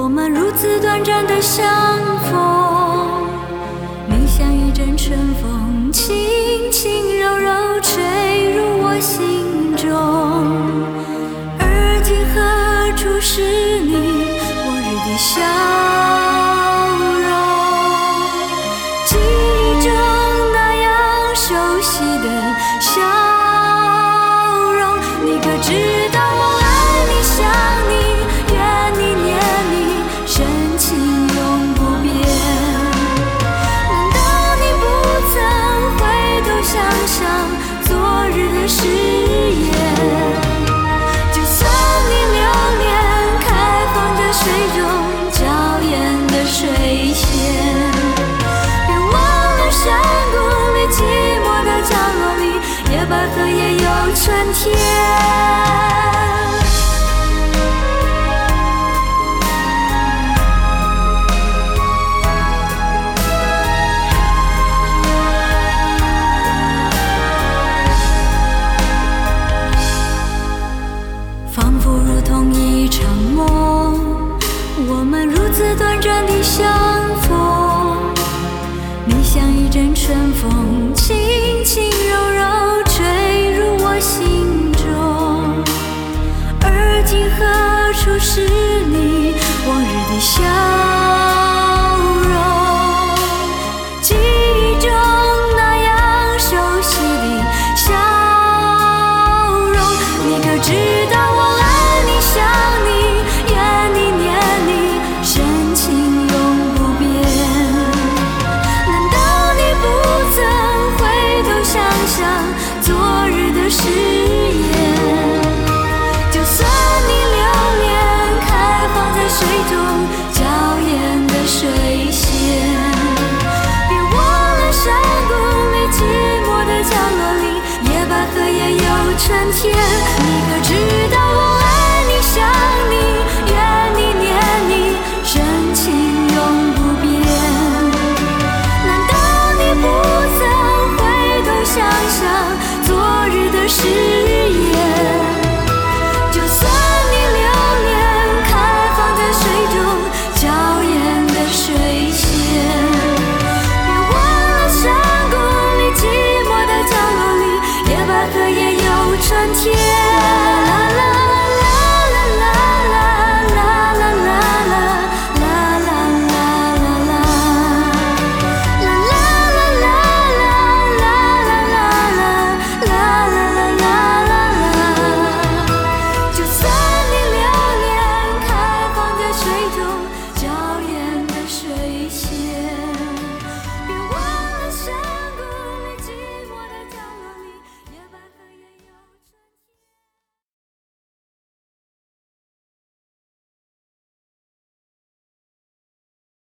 我们如此短暂的相逢，你像一阵春风，轻轻柔柔吹入我心中。而今何处是你往日的笑容？记忆中那样熟悉的笑容，你可知道我爱你想你怨你念你，深情永不变。难道你不曾回头想想昨日的誓言？就算你流年开放着水中娇艳的水仙，别忘了山谷里寂寞的角落里，野百合也有春天。仿佛如同一场梦，我们如此短暂的相逢。你像一阵春风，轻轻柔柔吹入我心中。而今何处是你往日的笑容？记忆中那样熟悉的笑容，你可知道我爱你想你怨你念你，深情永不变。难道你不曾回头想想昨日的誓言？就算你流年开放在水中娇艳的水仙，别忘了山谷里寂寞的角落里，野百合也有春天。你可知道